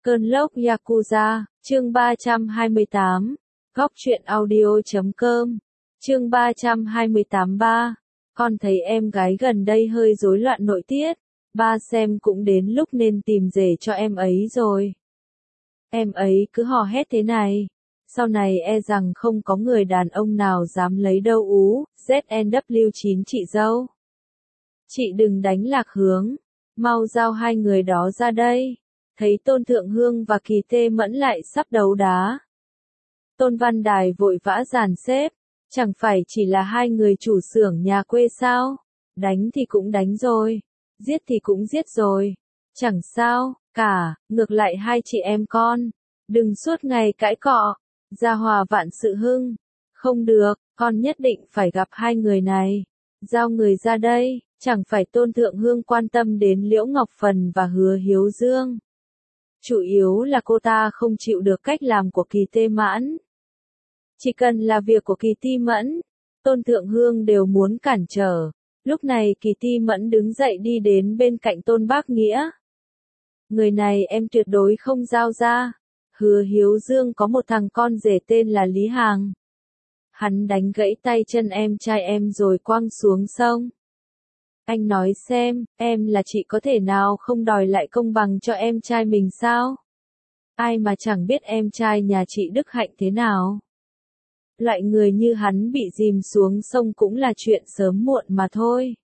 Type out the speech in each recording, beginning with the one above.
Cơn lốc Yakuza, chương 328, góc truyện audio.com, chương 328-3, con thấy em gái gần đây hơi rối loạn nội tiết, ba xem cũng đến lúc nên tìm rể cho em ấy rồi. Em ấy cứ hò hét thế này, sau này e rằng không có người đàn ông nào dám lấy đâu ú, ZNW9 chị dâu. Chị đừng đánh lạc hướng, mau giao hai người đó ra đây. Thấy Tôn Thượng Hương và Kỳ Tê Mẫn lại sắp đấu đá. Tôn Văn Đài vội vã dàn xếp, chẳng phải chỉ là hai người chủ xưởng nhà quê sao? Đánh thì cũng đánh rồi, giết thì cũng giết rồi, chẳng sao cả, ngược lại hai chị em con, đừng suốt ngày cãi cọ, gia hòa vạn sự hưng. Không được, con nhất định phải gặp hai người này, giao người ra đây, chẳng phải Tôn Thượng Hương quan tâm đến Liễu Ngọc Phần và Hứa Hiếu Dương. Chủ yếu là cô ta không chịu được cách làm của Kỳ Tê Mãn. Chỉ cần là việc của Kỳ Ti Mẫn, Tôn Thượng Hương đều muốn cản trở. Lúc này Kỳ Ti Mẫn đứng dậy đi đến bên cạnh Tôn Bác Nghĩa. Người này em tuyệt đối không giao ra. Hứa Hiếu Dương có một thằng con rể tên là Lý Hàng. Hắn đánh gãy tay chân em trai em rồi quăng xuống sông. Anh nói xem, em là chị có thể nào không đòi lại công bằng cho em trai mình sao? Ai mà chẳng biết em trai nhà chị đức hạnh thế nào. Loại người như hắn bị dìm xuống sông cũng là chuyện sớm muộn mà thôi.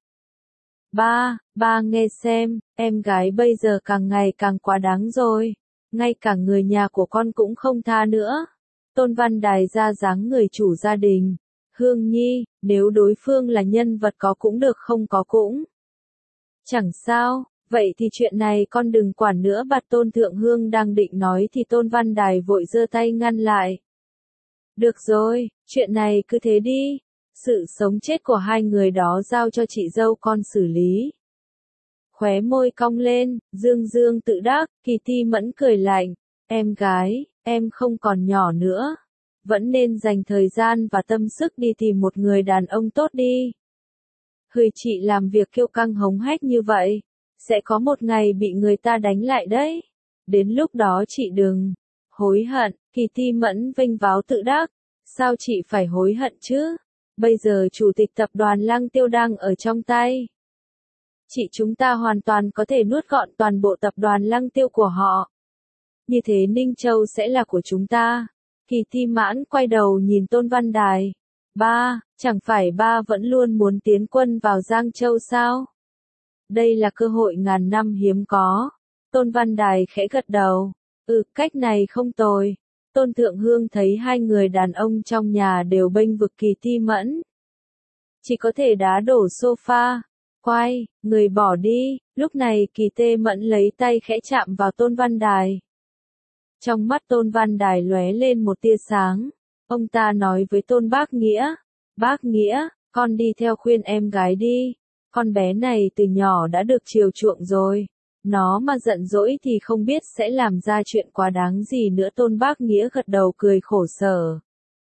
Ba nghe xem, em gái bây giờ càng ngày càng quá đáng rồi. Ngay cả người nhà của con cũng không tha nữa. Tôn Văn Đài ra dáng người chủ gia đình. Hương Nhi, nếu đối phương là nhân vật có cũng được không có cũng. Chẳng sao, vậy thì chuyện này con đừng quản nữa. Bạt Tôn Thượng Hương đang định nói thì Tôn Văn Đài vội giơ tay ngăn lại. Được rồi, chuyện này cứ thế đi. Sự sống chết của hai người đó giao cho chị dâu con xử lý. Khóe môi cong lên, Dương Dương tự đắc, Kỳ Ti Mẫn cười lạnh. Em gái, em không còn nhỏ nữa. Vẫn nên dành thời gian và tâm sức đi tìm một người đàn ông tốt đi. Hười chị làm việc kiêu căng hống hách như vậy, sẽ có một ngày bị người ta đánh lại đấy. Đến lúc đó chị đừng hối hận. Kỳ Ti Mẫn vênh váo tự đắc. Sao chị phải hối hận chứ? Bây giờ chủ tịch tập đoàn Lăng Tiêu đang ở trong tay. Chị chúng ta hoàn toàn có thể nuốt gọn toàn bộ tập đoàn Lăng Tiêu của họ. Như thế Ninh Châu sẽ là của chúng ta. Kỳ Ti Mãn quay đầu nhìn Tôn Văn Đài. Ba, chẳng phải ba vẫn luôn muốn tiến quân vào Giang Châu sao? Đây là cơ hội ngàn năm hiếm có. Tôn Văn Đài khẽ gật đầu. Cách này không tồi. Tôn Thượng Hương thấy hai người đàn ông trong nhà đều bênh vực Kỳ Ti Mẫn. Chỉ có thể đá đổ sofa. Quay, người bỏ đi. Lúc này Kỳ Tê Mẫn lấy tay khẽ chạm vào Tôn Văn Đài. Trong mắt Tôn Văn Đài lóe lên một tia sáng. Ông ta nói với Tôn Bác Nghĩa. Bác Nghĩa, con đi theo khuyên em gái đi. Con bé này từ nhỏ đã được chiều chuộng rồi. Nó mà giận dỗi thì không biết sẽ làm ra chuyện quá đáng gì nữa. Tôn Bác Nghĩa gật đầu cười khổ sở.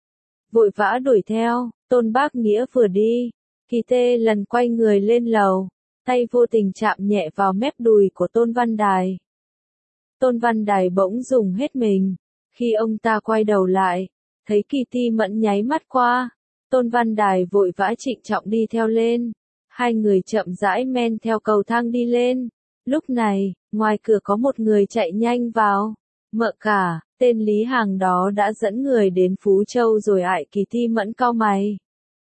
Vội vã đuổi theo, Tôn Bác Nghĩa vừa đi. Kỳ Tê lần quay người lên lầu. Tay vô tình chạm nhẹ vào mép đùi của Tôn Văn Đài. Tôn Văn Đài bỗng dùng hết mình. Khi ông ta quay đầu lại, thấy Kỳ Ti Mẫn nháy mắt qua. Tôn Văn Đài vội vã trịnh trọng đi theo lên. Hai người chậm rãi men theo cầu thang đi lên. Lúc này, ngoài cửa có một người chạy nhanh vào. Mợ cả, tên Lý Hàng đó đã dẫn người đến Phú Châu rồi ạ. Kỳ Ti Mẫn cau mày.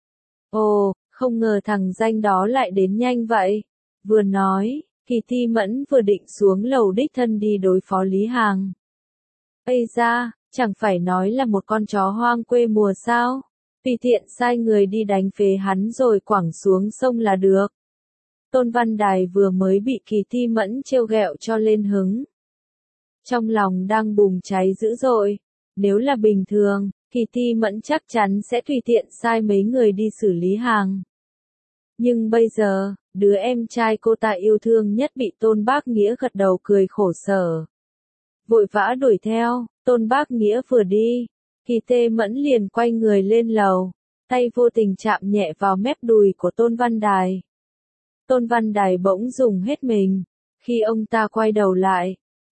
Ồ, không ngờ thằng danh đó lại đến nhanh vậy. Vừa nói, Kỳ Ti Mẫn vừa định xuống lầu đích thân đi đối phó Lý Hàng. Ây da, chẳng phải nói là một con chó hoang quê mùa sao? Tùy tiện sai người đi đánh phế hắn rồi quẳng xuống sông là được. Tôn Văn Đài vừa mới bị Kỳ Ti Mẫn trêu ghẹo cho lên hứng. Trong lòng đang bùng cháy dữ dội. Nếu là bình thường, Kỳ Ti Mẫn chắc chắn sẽ tùy tiện sai mấy người đi xử lý Hàng. Nhưng bây giờ, đứa em trai cô ta yêu thương nhất bị Tôn Bác Nghĩa gật đầu cười khổ sở. Vội vã đuổi theo, Tôn Bác Nghĩa vừa đi. Kỳ Tê Mẫn liền quay người lên lầu. Tay vô tình chạm nhẹ vào mép đùi của Tôn Văn Đài. Tôn Văn Đài bỗng dùng hết mình. Khi ông ta quay đầu lại,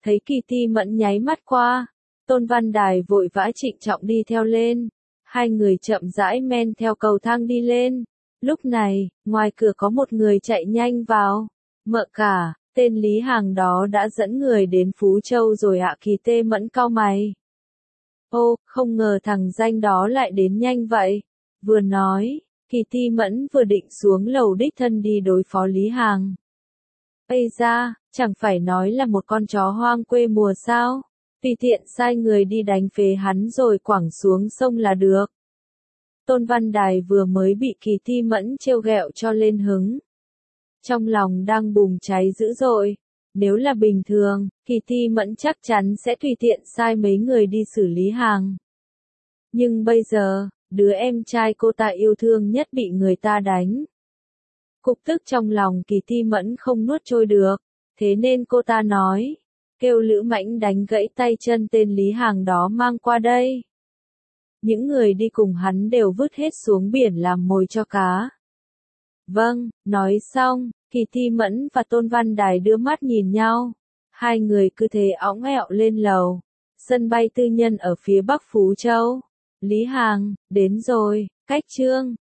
Thấy Kỳ Ti Mẫn nháy mắt qua, Tôn Văn Đài vội vã trịnh trọng đi theo lên. Hai người chậm rãi men theo cầu thang đi lên. Lúc này, ngoài cửa có một người chạy nhanh vào. Mợ cả, tên Lý Hàng đó đã dẫn người đến Phú Châu rồi ạ. Kỳ Tê Mẫn cau mày. Ô, không ngờ thằng danh đó lại đến nhanh vậy. Vừa nói, Kỳ Ti Mẫn vừa định xuống lầu đích thân đi đối phó Lý Hàng. Ây da, chẳng phải nói là một con chó hoang quê mùa sao? Tùy tiện sai người đi đánh phế hắn rồi quẳng xuống sông là được. Tôn Văn Đài vừa mới bị Kỳ Ti Mẫn trêu ghẹo cho lên hứng. Trong lòng đang bùng cháy dữ dội. Nếu là bình thường, Kỳ Ti Mẫn chắc chắn sẽ tùy tiện sai mấy người đi xử lý Hàng. Nhưng bây giờ, đứa em trai cô ta yêu thương nhất bị người ta đánh. Cục tức trong lòng Kỳ Ti Mẫn không nuốt trôi được, thế nên cô ta nói, kêu Lữ Mãnh đánh gãy tay chân tên Lý Hàng đó mang qua đây. Những người đi cùng hắn đều vứt hết xuống biển làm mồi cho cá. Vâng, nói xong, Kỳ Ti Mẫn và Tôn Văn Đài đưa mắt nhìn nhau. Hai người cứ thế õng ẹo lên lầu. Sân bay tư nhân ở phía bắc Phú Châu. Lý Hàng, đến rồi, cách chương.